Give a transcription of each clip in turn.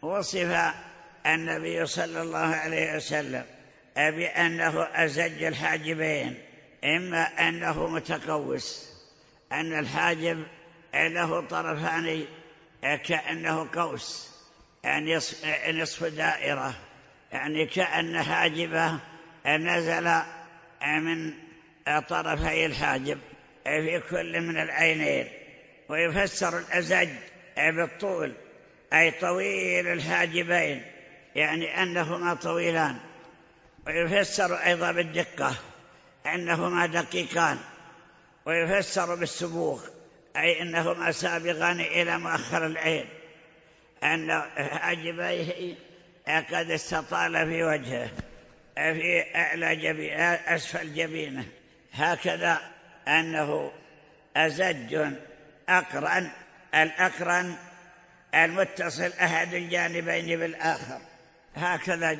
وصف النبي صلى الله عليه وسلم بأنه أزج الحاجبين، إما أنه متقوس، أن الحاجب له طرفان كأنه قوس، يعني نصف دائرة، يعني كأن حاجبه نزل من طرفي الحاجب في كل من العينين. ويفسر الأزج بالطول، أي طويل الحاجبين، يعني أنهما طويلان. ويفسر أيضا بالدقة، أنهما دقيقان. ويفسر بالسبوغ، أي أنهما سابغان إلى مؤخر العين، أن حاجبيه قد استطال في وجهه، في أسفل جبينه، هكذا أنه أزج أقرن. الأقرن المتصل أحد الجانبين بالآخر، هكذا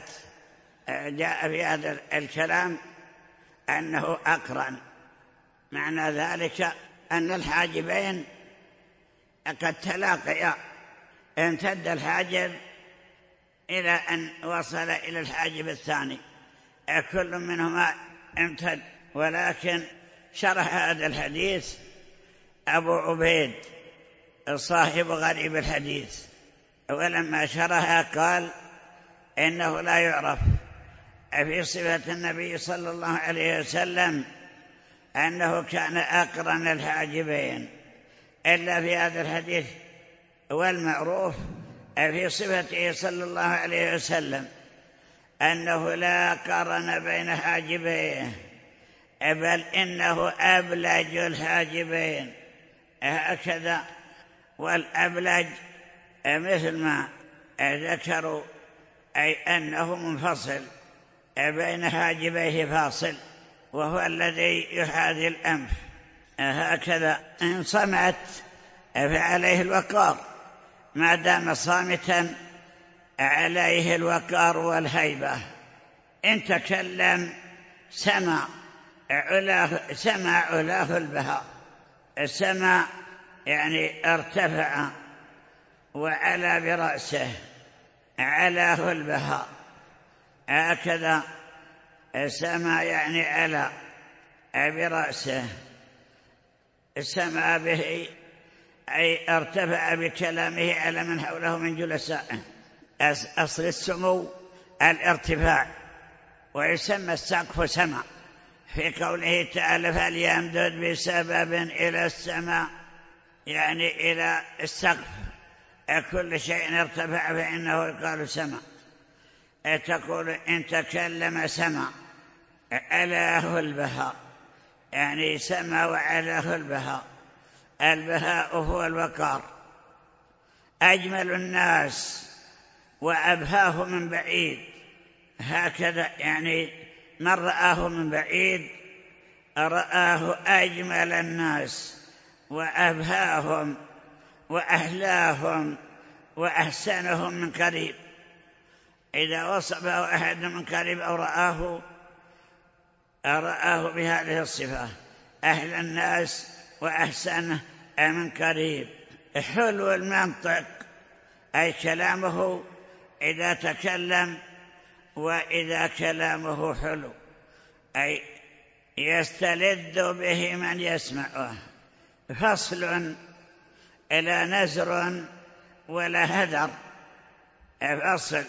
جاء في هذا الكلام أنه أقرن. معنى ذلك أن الحاجبين قد تلاقيا، امتد الحاجب إلى أن وصل إلى الحاجب الثاني، كل منهما امتد. ولكن شرح هذا الحديث أبو عبيد صاحب غريب الحديث، ولما شرح قال إنه لا يعرف في صفة النبي صلى الله عليه وسلم أنه كان أقرن الحاجبين إلا في هذا الحديث. والمعروف في صفته صلى الله عليه وسلم أنه لا قرن بين حاجبيه، بل إنه أبلج الحاجبين، هكذا. والأبلج مثل ما ذكروا، أي أنه منفصل بين حاجبيه فاصل، وهو الذي يحاذي الأنف، هكذا. إن صمت فعليه الوقار، ما دام صامتا عليه الوقار والهيبة. إن تكلم سمع علاه البهاء. السمع يعني ارتفع وعلى برأسه، علاه البهاء، هكذا. السمع يعني على برأسه، سمع به أي ارتفع بكلامه على من حوله من جلسائه. أصل السمو الارتفاع، ويسمى السقف سمع في قوله تعالى فليمدد بسبب إلى السماء، يعني إلى السقف. كل شيء ارتفع فإنه يقال سمع. تقول إن تكلم سمع، علاه البهاء، يعني سمع وعلاه البهاء. البهاء هو الوقار. أجمل الناس وأبهاه من بعيد، هكذا، يعني من رآه من بعيد رآه أجمل الناس وأبهاهم وأحلاهم وأحسنهم من قريب. إذا وصفه أحد من قريب أو رآه بهذه الصفة، أهل الناس وأحسنه من قريب. حلو المنطق، أي كلامه إذا تكلم وإذا كلامه حلو، أي يستلذ به من يسمعه. فصل إلى نزر ولا هذر. فصل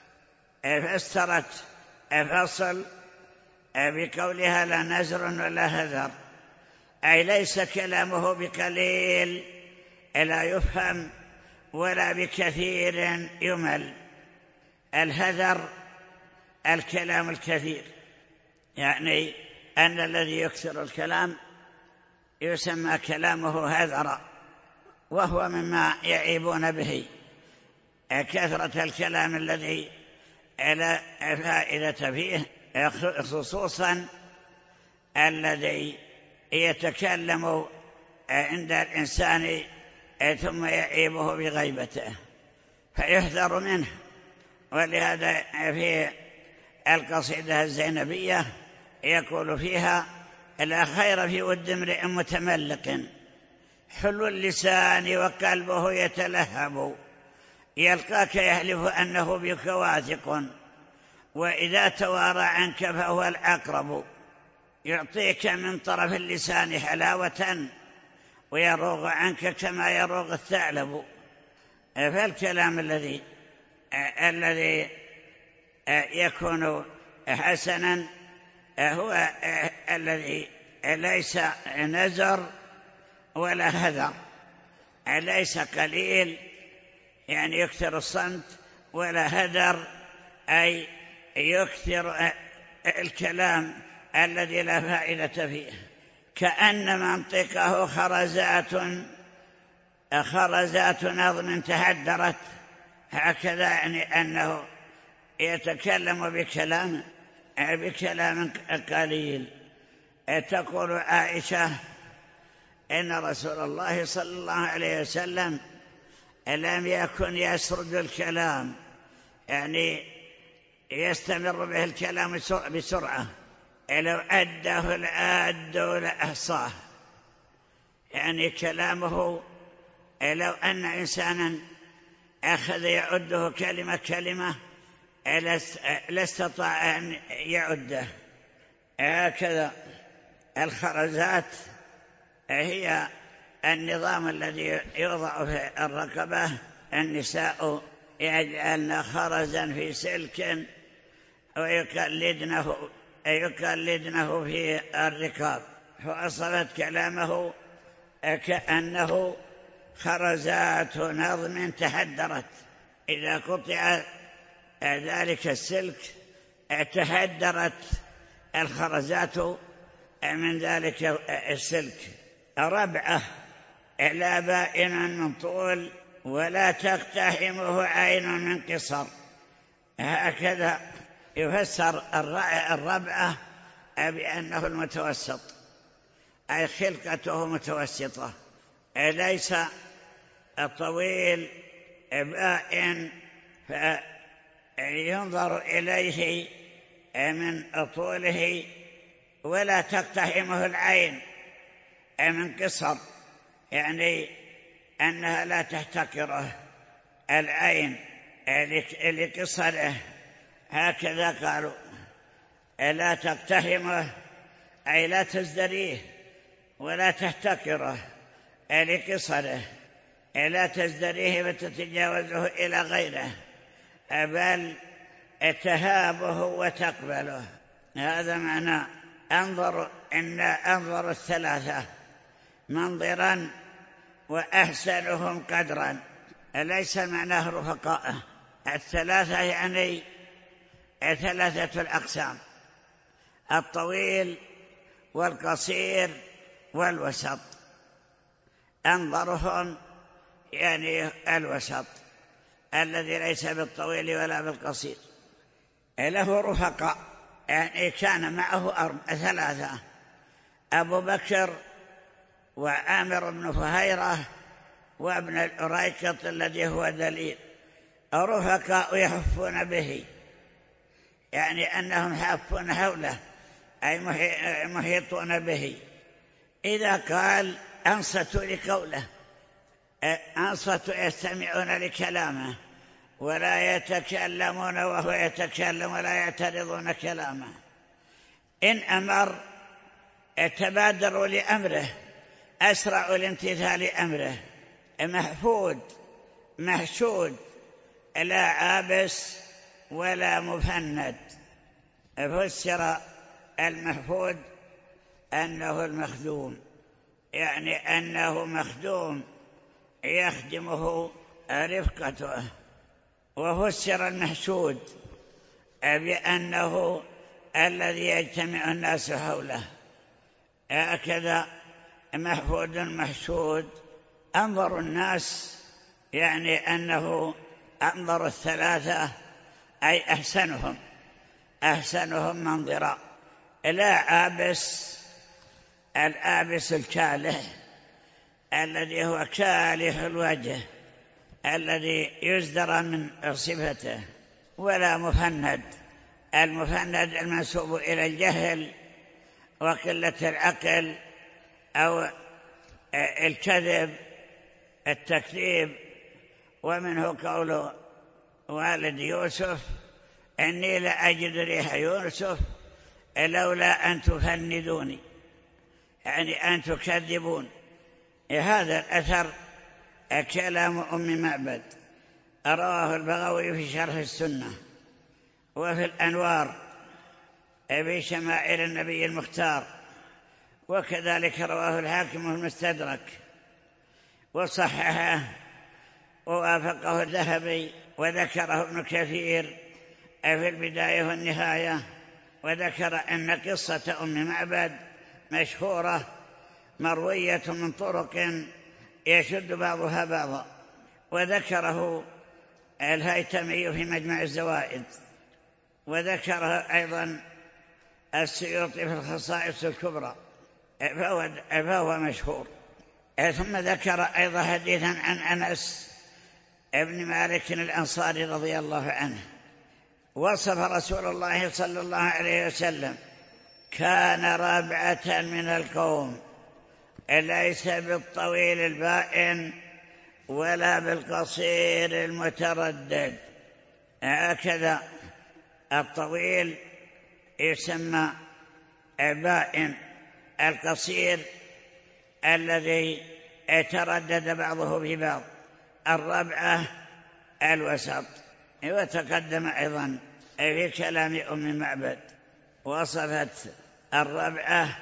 فسرت فصل بقولها لا نزر ولا هذر، أي ليس كلامه بقليل لا يفهم ولا بكثير يمل. الهذر الكلام الكثير، يعني أن الذي يكثر الكلام يسمى كلامه هذرا، وهو مما يعيبون به كثرة الكلام الذي لا فائدة فيه، خصوصا الذي يتكلم عند الإنسان ثم يعيبه بغيبته، فيحذر منه. ولهذا في القصيدة الزينبية يقول فيها لا خير في ود امرئ متملق حلو اللسان وقلبه يتلهب يلقاك يحلف أنه بك واثق، وإذا توارى عنك فهو الأقرب، يعطيك من طرف اللسان حلاوة ويروغ عنك كما يروغ الثعلب. فالكلام الذي يكون حسنا هو الذي ليس نزر ولا هذر، ليس قليل يعني يكثر الصمت، ولا هدر أي يكثر الكلام الذي لا فائدة فيه، كأن منطقه خرزات نظم تهدرت، هكذا يعني أنه يتكلم بكلام قليل. تقول عائشة إن رسول الله صلى الله عليه وسلم لم يكن يسرد الكلام، يعني يستمر به الكلام بسرعة، لو أده الآد لأحصاه، يعني كلامه لو أن إنسانا أخذ يعده كلمة كلمة لاستطاع أن يعده. هكذا الخرزات هي النظام الذي يوضع في الرقبة، النساء يجعلن خرزا في سلك ويقلدنه في الركاب، فأصلت كلامه كأنه خرزات نظم تهدرت، إذا قطع ذلك السلك تهدرت الخرزات من ذلك السلك. ربعة لا بائن من طول ولا تقتحمه عين من قصر. هكذا يفسر الربعة بأنه المتوسط، أي خلقته متوسطة، ليس الطويل بائن فينظر إليه من طوله، ولا تقتحمه العين من قصر، يعني أنها لا تحتقره العين لقصره. هكذا قالوا لا تقتحمه أي لا تزدريه ولا تحتقره لقصره، لا تزدريه وتتجاوزه إلى غيره، بل تهابه وتقبله. هذا معنى أنظر الثلاثة منظرا وأحسنهم قدرا، ليس معناه رفقاء. الثلاثة يعني ثلاثة الأقسام: الطويل والقصير والوسط. أنظرهم يعني الوسط الذي ليس بالطويل ولا بالقصير. له رفقاء، يعني كان معه ثلاثة: أبو بكر وعامر بن فهيرة وابن الأريكط الذي هو دليل. رفقاء يحفون به، يعني أنهم حافون حوله أي محيطون به. إذا قال أنصتوا لقوله، أنصتوا يستمعون لكلامه ولا يتكلمون وهو يتكلم ولا يعترضون كلامه. إن أمر تبادروا لأمره، أسرعوا لامتثال أمره. محفود محشود، لا عابس ولا مفند. فسر المحفود أنه المخدوم، يعني أنه مخدوم يخدمه رفقته. وفسر المحشود بأنه الذي يجتمع الناس حوله. هكذا محفود محشود. أنظر الناس يعني أنه أنظر الثلاثة أي أحسنهم منظرا. لا عابس، العابس الكالح الذي هو كالح الوجه الذي يزدر من صفته. ولا مفند، المفند المنسوب إلى الجهل وقلة العقل أو الكذب، التكذيب ومنه قول والد يوسف: إني لأجد ريح يوسف لولا أن تفندوني، يعني أن تكذبون. هذا الأثر كلام أم معبد، رواه البغوي في شرح السنة وفي الأنوار بشمائل النبي المختار، وكذلك رواه الحاكم في المستدرك وصححه ووافقه الذهبي، وذكره ابن كثير في البداية والنهاية، وذكر أن قصة أم معبد مشهورة مروية من طرق يشد بعضها بعضا، وذكره الهيثمي في مجمع الزوائد، وذكره أيضا السيوطي في الخصائص الكبرى، فهو مشهور. ثم ذكر أيضا حديثا عن أنس ابن مالك الأنصاري رضي الله عنه، وصف رسول الله صلى الله عليه وسلم: كان رابعة من القوم، ليس بالطويل البائن ولا بالقصير المتردد. هكذا الطويل يسمى بائن، القصير الذي يتردد بعضه في بعض، الرابعة الوسط. وتقدم أيضا في كلام أم معبد وصفت الرابعة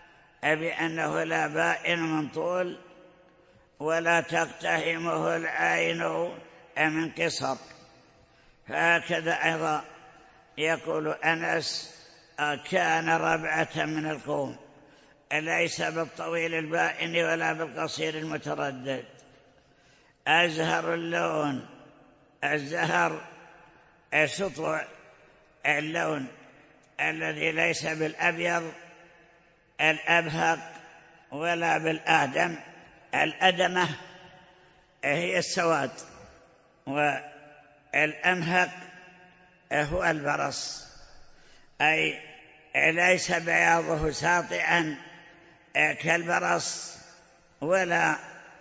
بأنه لا بائن من طول ولا تقتحمه العين من قصر. فهكذا أيضا يقول أنس: كان رابعة من القوم، ليس بالطويل البائن ولا بالقصير المتردد. أزهر اللون، الزهر سطوع اللون الذي ليس بالأبيض الأبهق ولا بالآدم. الأدمة هي السواد، والأمهق هو البرص، أي ليس بياضه ساطعا كالبرص ولا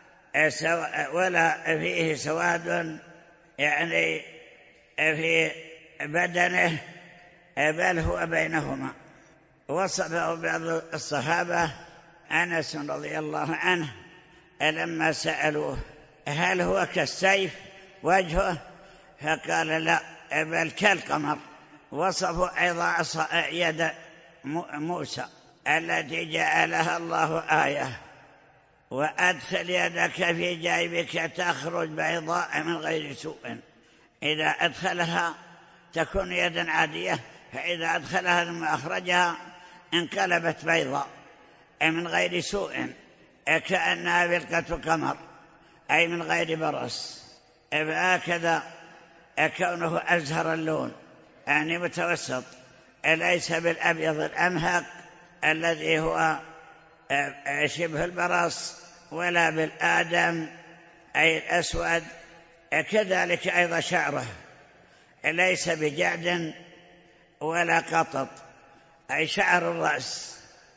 فيه سواد يعني في بدنه، بل هو بينهما. وصفه بعض الصحابة أنس رضي الله عنه لما سألوه: هل هو كالسيف وجهه؟ فقال: لا، بل كالقمر. وصفوا أيضا يد موسى التي جعلها الله آية: وأدخل يدك في جيبك تخرج بيضاء من غير سوء. إذا أدخلها تكون يدا عادية، فإذا أدخلها ثم أخرجها انقلبت بيضاء من غير سوء، كأنها بلقة قمر، أي من غير برص. فهكذا كونه أزهر اللون، يعني متوسط، ليس بالأبيض الأمهق الذي هو شبه البرص، ولا بالآدم أي الأسود. كذلك أيضا شعره ليس بجعد ولا قطط، أي شعر الرأس.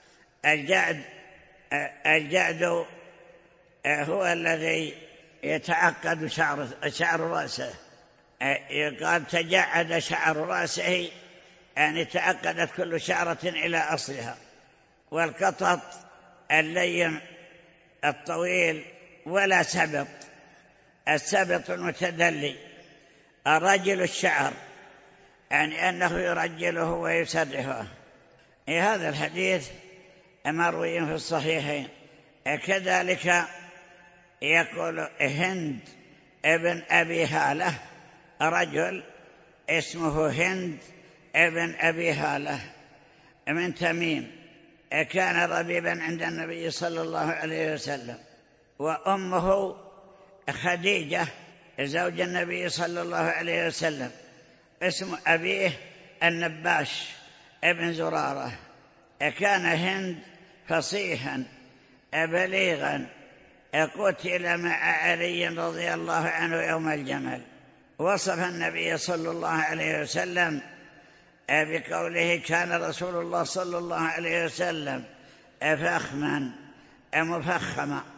الجعد هو الذي يتعقد شعر رأسه، يقال تجعد شعر رأسه، يعني تعقدت كل شعرة إلى أصلها. والقطط اللين الطويل، ولا سبط، السبط المتدلي. الرجل الشعر، يعني أنه يرجله ويسرحه. هذا الحديث مروي في الصحيحين. كذلك يقول هند ابن أبي هالة، رجل اسمه هند ابن أبي هالة من تميم، كان ربيبا عند النبي صلى الله عليه وسلم، وأمه خديجة زوج النبي صلى الله عليه وسلم. اسم أبيه النباش ابن زرارة. كان هند فصيحا بليغا، قتل مع علي رضي الله عنه يوم الجمل. وصف النبي صلى الله عليه وسلم بقوله: كان رسول الله صلى الله عليه وسلم فخما مفخما،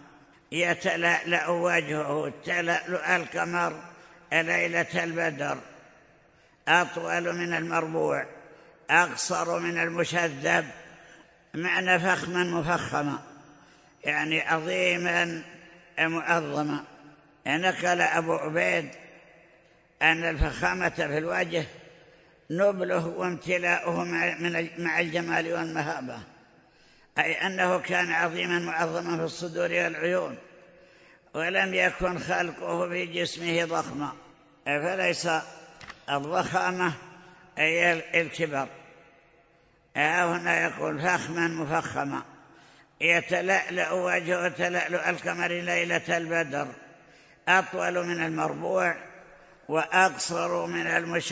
يتلألأ وجهه تلألؤ القمر ليلة البدر، أطول من المربوع، أقصر من المشذب، معنى فخما مفخما، يعني عظيما معظما. نقل أبو عبيد أن الفخامة في الوجه نبله وامتلاؤه مع الجمال والمهابة، أي أنه كان عظيما معظما في الصدور والعيون، ولم يكن خلقه في جسمه ضخما، فليس الضخامة أي الكبر. هنا يقول فخما مفخما، يتلألأ وجهه تلألؤ القمر ليلة البدر، أطول من المربوع وأقصر من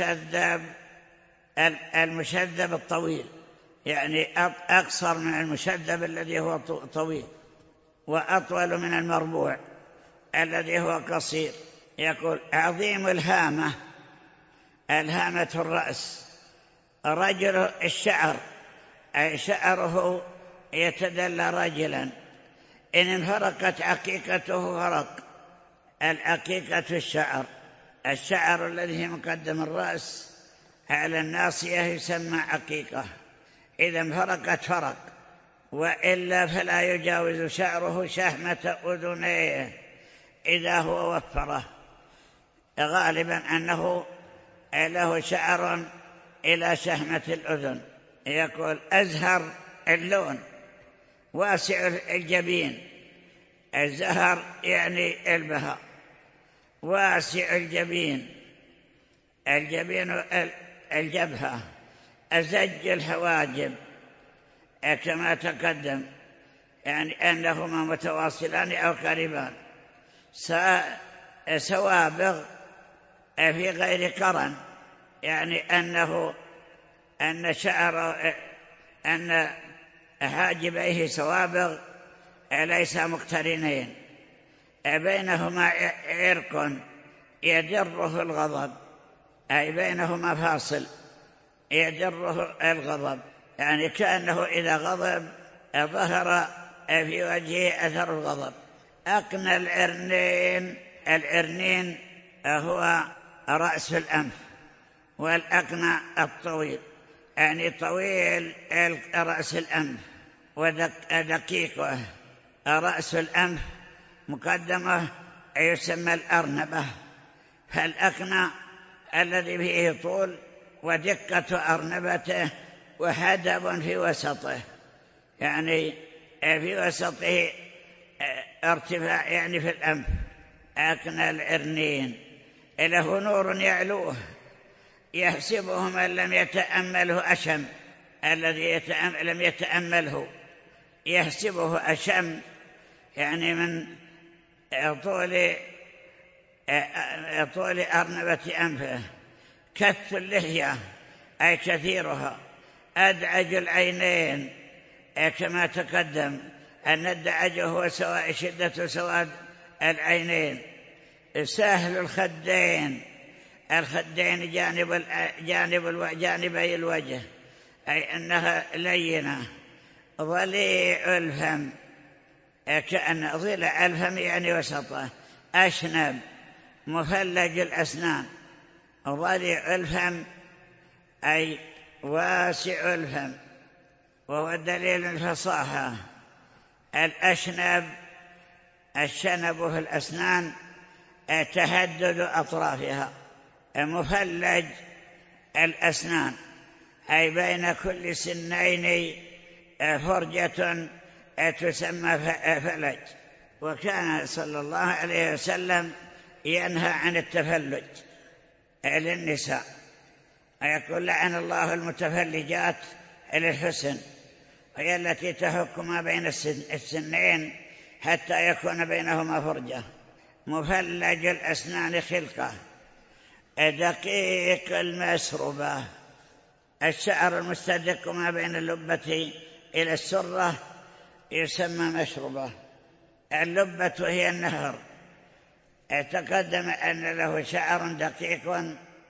المشذب الطويل، يعني أقصر من المشذب الذي هو طويل، وأطول من المربوع الذي هو قصير. يقول عظيم الهامة، الهامة الرأس، رجل الشعر، أي شعره يتدلى رجلا، إن انفرقت عقيقته فرق. العقيقة الشعر الذي مقدم الرأس على الناصية يسمى عقيقة، إذا انفرقت فرق، وإلا فلا يجاوز شعره شهمة أذنيه إذا هو وفره، غالبا أنه له شعر إلى شهمة الأذن. يقول أزهر اللون، واسع الجبين، الزهر يعني البهاء، واسع الجبين الجبهة، أزج الحواجب كما تقدم، يعني أنهما متواصلان أو قريبان، سوابغ في غير قرن، يعني أن حاجبيه سوابغ ليس مقترنين، بينهما عرق يجره الغضب، أي بينهما فاصل يجره الغضب، يعني كأنه إذا غضب ظهر في وجهه أثر الغضب. أقنى العرنين هو رأس الأنف، والأقنى الطويل، يعني طويل رأس الأنف، ودقيقه رأس الأنف مقدمه يسمى الأرنبة. فالأقنى الذي فيه طول ودقة أرنبته وحدب في وسطه، يعني في وسطه ارتفاع، يعني في الأنف. أقنى العرنين له نور يعلوه، يحسبه من لم يتأمله أشم، الذي لم يتأمله يحسبه أشم، يعني من طول أرنبة أنفه. كث اللحية أي كثيرها. أدعج العينين كما تقدم أن الدعج هو شدة سواد العينين. سهل الخدين جانبي الوجه، أي أنها لينة. ضليع الفم، كأن ضلع الفم يعني وسطه. أشنب، مفلج الأسنان. ضليع الفم أي واسع الفم، وهو دليل الفصاحة. الأشنب، الشنب في الأسنان تهدد أطرافها. مفلج الأسنان أي بين كل سنين فرجة تسمى فلج. وكان صلى الله عليه وسلم ينهى عن التفلج للنساء، ويقول لعن الله المتفلجات للحسن، وهي التي تحك ما بين السنين حتى يكون بينهما فرجة. مفلج الأسنان خلقة. دقيق المسربة، الشعر المستدق ما بين اللبة إلى السرة يسمى مسربة. اللبة هي النهر. تقدم أن له شعر دقيق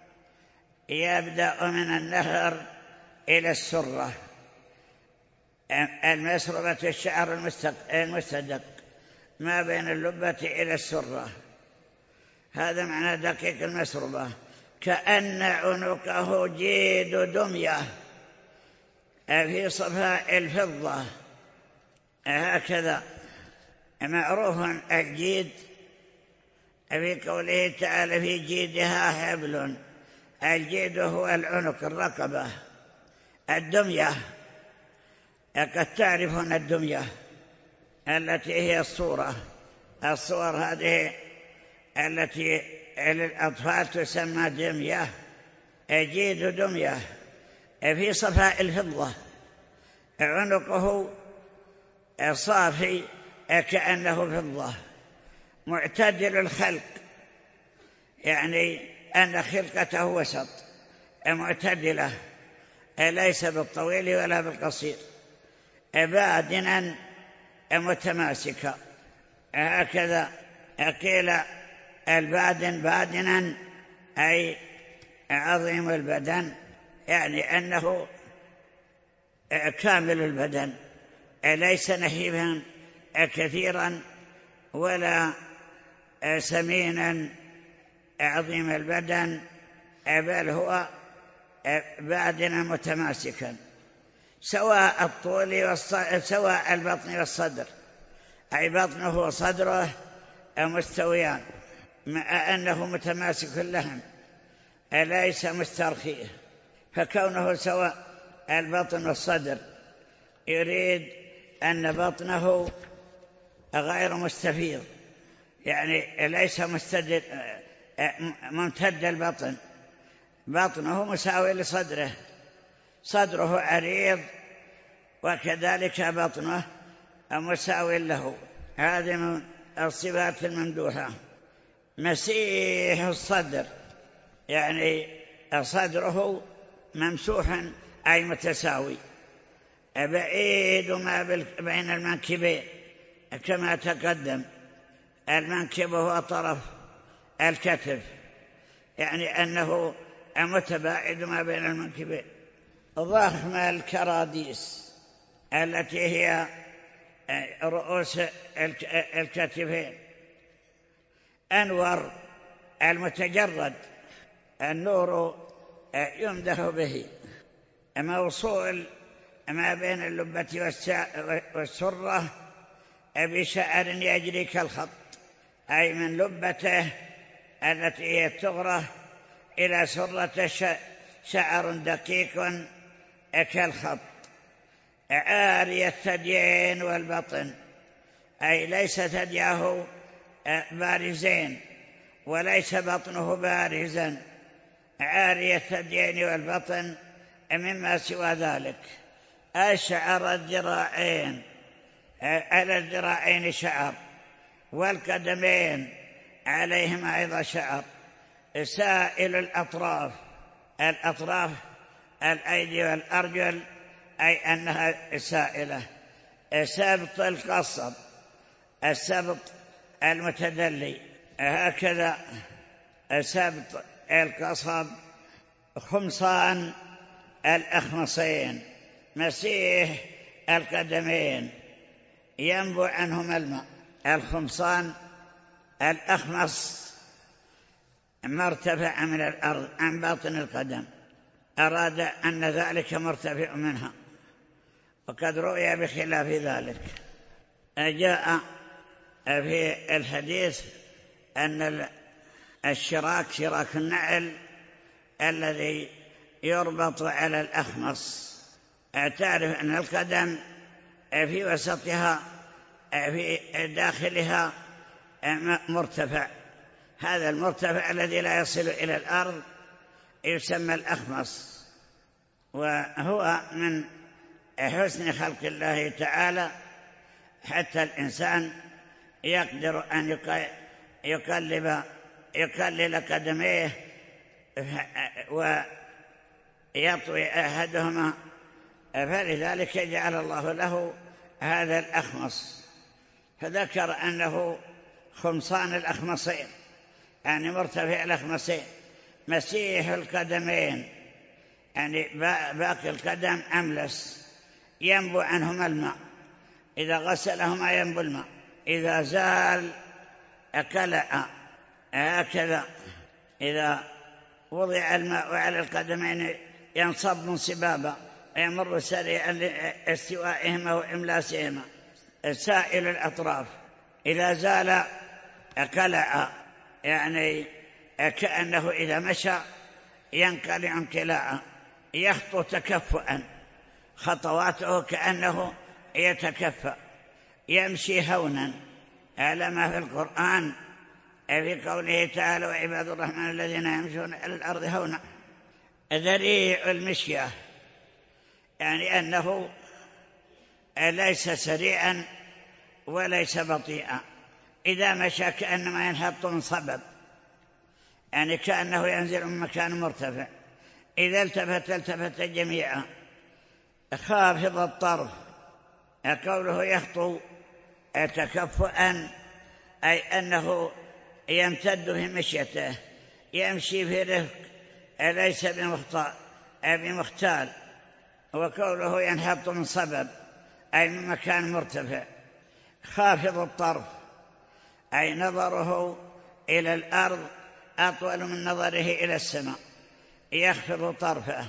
يبدأ من النهر إلى السرة. المسربة الشعر المستدق. ما بين اللبة إلى السرة، هذا معنى دقيق المسربة. كأن عنقه جيد دمية في صفاء الفضة، هكذا معروف الجيد في قوله تعالى في جيدها حبل. الجيد هو العنق، الرقبة. الدمية قد تعرفون الدمية التي هي الصور هذه التي للأطفال تسمى دمية. جيد دمية في صفاء الفضة، عنقه صافي كأنه فضة، معتدل الخلق، يعني أن خلقته وسط معتدلة، ليس بالطويل ولا بالقصير، بادنا متماسكا. هكذا قيل البادن بادنا أي عظيم البدن، يعني أنه كامل البدن، ليس نحيفا كثيرا ولا سمينا عظيم البدن، بل هو بادنا متماسكا سواء الطول سواء البطن والصدر، أي بطنه وصدره مستويان، مع أنه متماسك اللحم ليس مسترخيه. فكونه سواء البطن والصدر يريد أن بطنه غير مستفيض، يعني ليس ممتد البطن، بطنه مساوي لصدره، صدره عريض وكذلك بطنه مساوي له. هذه من الصفات الممدوحة. مسيح الصدر، يعني صدره ممسوح أي متساوي، بعيد ما بين المنكبين كما تقدم. المنكب هو طرف الكتف، يعني أنه متباعد ما بين المنكبين. ضخم الكراديس التي هي رؤوس الكتفين، أنور المتجرد، النور يمدح به، موصول ما بين اللبة والسرة بشعر يجري كالخط، أي من لبته التي هي الثغرة إلى سرة شعر دقيق كالخط، عاري الثديين والبطن، أي ليس ثدياه بارزين وليس بطنه بارزا، عاري الثديين والبطن مما سوى ذلك. أشعر الذراعين، على الذراعين شعر، والقدمين عليهما أيضا شعر، سائل الأطراف، الأطراف الأيدي والأرجل أي أنها سائلة. سبط القصب، السبط المتدلي، هكذا سبط القصب. خمصان الأخمصين، مسيح القدمين، ينبع عنهما الماء. الخمصان الأخمص مرتفع من الأرض عن باطن القدم، أراد أن ذلك مرتفع منها، وقد رؤي بخلاف ذلك. جاء في الحديث أن الشراك، شراك النعل الذي يربط على الأخمص، تعرف أن القدم في وسطها في داخلها مرتفع، هذا المرتفع الذي لا يصل إلى الأرض يسمى الأخمص، وهو من حسن خلق الله تعالى حتى الإنسان يقدر أن يقلل قدميه ويطوي أحدهما، فلذلك جعل الله له هذا الأخمص. فذكر أنه خمصان الأخمصين، يعني مرتفع الأخمصين، مسيح القدمين، يعني باقي القدم أملس، ينبو عنهما الماء، إذا غسلهما ينبو الماء، إذا زال أكلأ هكذا. إذا وضع الماء على القدمين ينصب انصبابا ويمر سريعا لاستوائهما وإملاسهما سائل الأطراف. إذا زال أكلأ يعني كأنه إذا مشى ينقلع انقلاعا، يخطو تكفؤا، خطواته كأنه يتكفأ، يمشي هونا، على ما في القرآن في قوله تعالى وعباد الرحمن الذين يمشون على الأرض هونا. ذريع المشية يعني أنه ليس سريعا وليس بطيئا، إذا مشى كأنما ينهض من صبب، يعني كأنه ينزل من مكان مرتفع. إذا التفت جميعا. خافض الطرف، قوله يخطو تكفؤا أي أنه يمتد في مشيته، يمشي في رفق ليس بمختال. وقوله ينهض من صبب أي من مكان مرتفع. خافض الطرف أي نظره إلى الأرض أطول من نظره إلى السماء، يخفض طرفه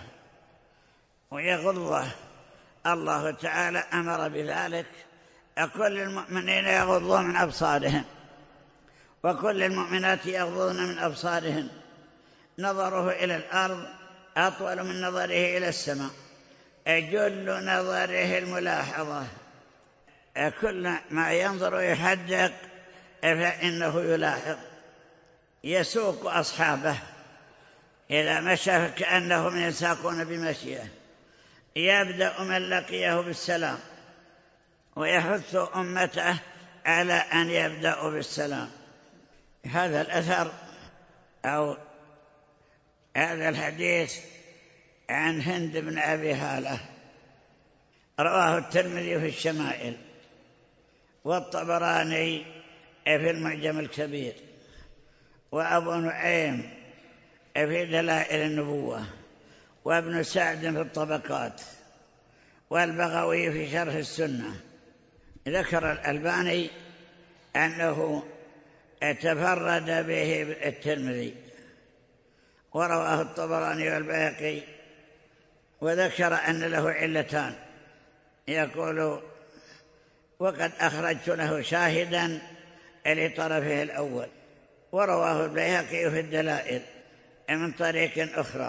ويغضه. الله تعالى أمر بذلك، كل المؤمنين يغضون من أبصارهم وكل المؤمنات يغضون من أبصارهن. نظره إلى الأرض أطول من نظره إلى السماء، جل نظره الملاحظة، كل ما ينظر يحدق فإنه يلاحظ. يسوق أصحابه إذا مشى كأنهم يساقون بمشيه. يبدأ من لقيه بالسلام ويحث أمته على أن يبدأوا بالسلام. هذا الأثر أو هذا الحديث عن هند بن أبي هالة رواه الترمذي في الشمائل والطبراني في المعجم الكبير وأبو نعيم في دلائل النبوة وابن سعد في الطبقات والبغوي في شرح السنة. ذكر الألباني أنه تفرد به الترمذي ورواه الطبراني والبيهقي، وذكر أن له علتان. يقول وقد أخرجت له شاهدا لطرفه الأول، ورواه البيهقي في الدلائل من طريق أخرى.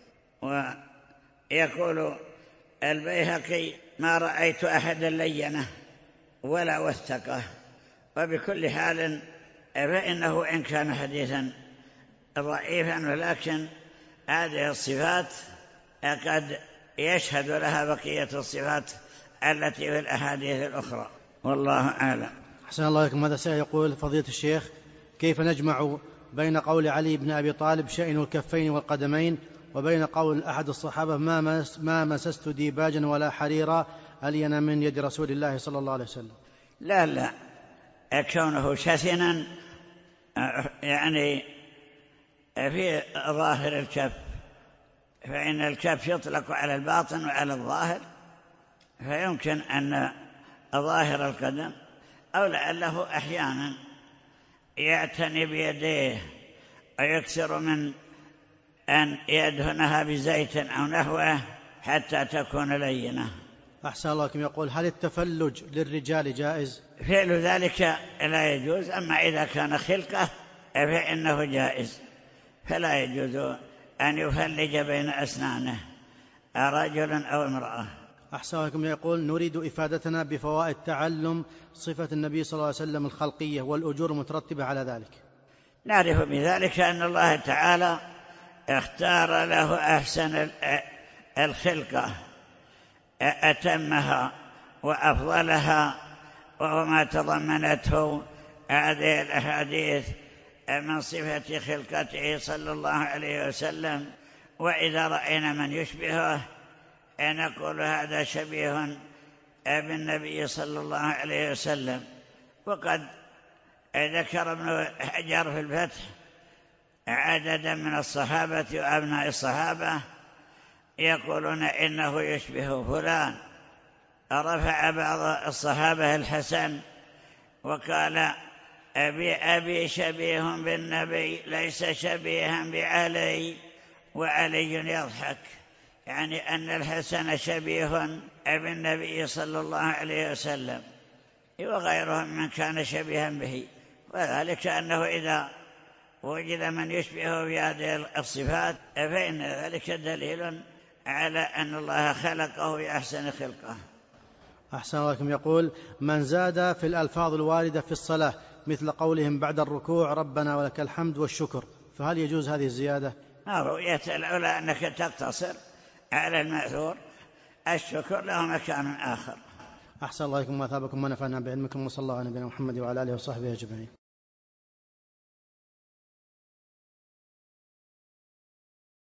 ويقول البيهقي ما رأيت أحدا لينه ولا وثقه. وبكل حال فإنه إن كان حديثا ضعيفا ولكن هذه الصفات قد يشهد لها بقية الصفات التي في الأحاديث الأخرى، والله أعلم. أحسن الله إليكم. هذا سائل يقول فضيلة الشيخ كيف نجمع بين قول علي بن أبي طالب شأن الكفين والقدمين وبين قول أحد الصحابة ما مسست ديباجا ولا حريرا ألين من يد رسول الله صلى الله عليه وسلم؟ لا كونه شثنا يعني في ظاهر الكف، فإن الكف يطلق على الباطن وعلى الظاهر، فيمكن أن ظاهر القدم أو لعله أحيانا يعتني بيديه ويكثر من أن يدهنها بزيت أو نحوه حتى تكون لينة. أحسن الله إليكم. يقول هل التفلج للرجال جائز؟ فعل ذلك لا يجوز، أما إذا كان خلقة فإنه جائز، فلا يجوز أن يفلج بين أسنانه رجل أو امرأة. أحسن الله إليكم. يقول نريد إفادتنا بفوائد تعلم صفة النبي صلى الله عليه وسلم الخلقية والأجور مترتبة على ذلك. نعرف بذلك أن الله تعالى اختار له أحسن الخلقة أتمها وأفضلها، وهو ما تضمنته هذه الأحاديث من صفة خلقته صلى الله عليه وسلم. وإذا رأينا من يشبهه نقول هذا شبيه بالنبي صلى الله عليه وسلم. وقد ذكر ابن حجر في الفتح عددا من الصحابة وأبناء الصحابة يقولون إنه يشبه فلان. رفع بعض الصحابة الحسن وقال أبي شبيه بالنبي ليس شبيها بعلي، وعلي يضحك، يعني أن الحسن شبيه بالنبي صلى الله عليه وسلم وغيره من كان شبيها به، وذلك أنه إذا وجد من يشبهه في هذه الصفات فإن ذلك دليل على أن الله خلقه بأحسن خلقه. أحسن الله إليكم. يقول: من زاد في الألفاظ الواردة في الصلاة مثل قولهم بعد الركوع ربنا ولك الحمد والشكر، فهل يجوز هذه الزيادة؟ رؤية الأولى أنك تقتصر على المأثور، الشكر له مكان آخر. أحسن الله إليكم وأثابكم ونفعنا بعلمكم، وصلى الله على نبينا محمد وعلى آله وصحبه أجمعين.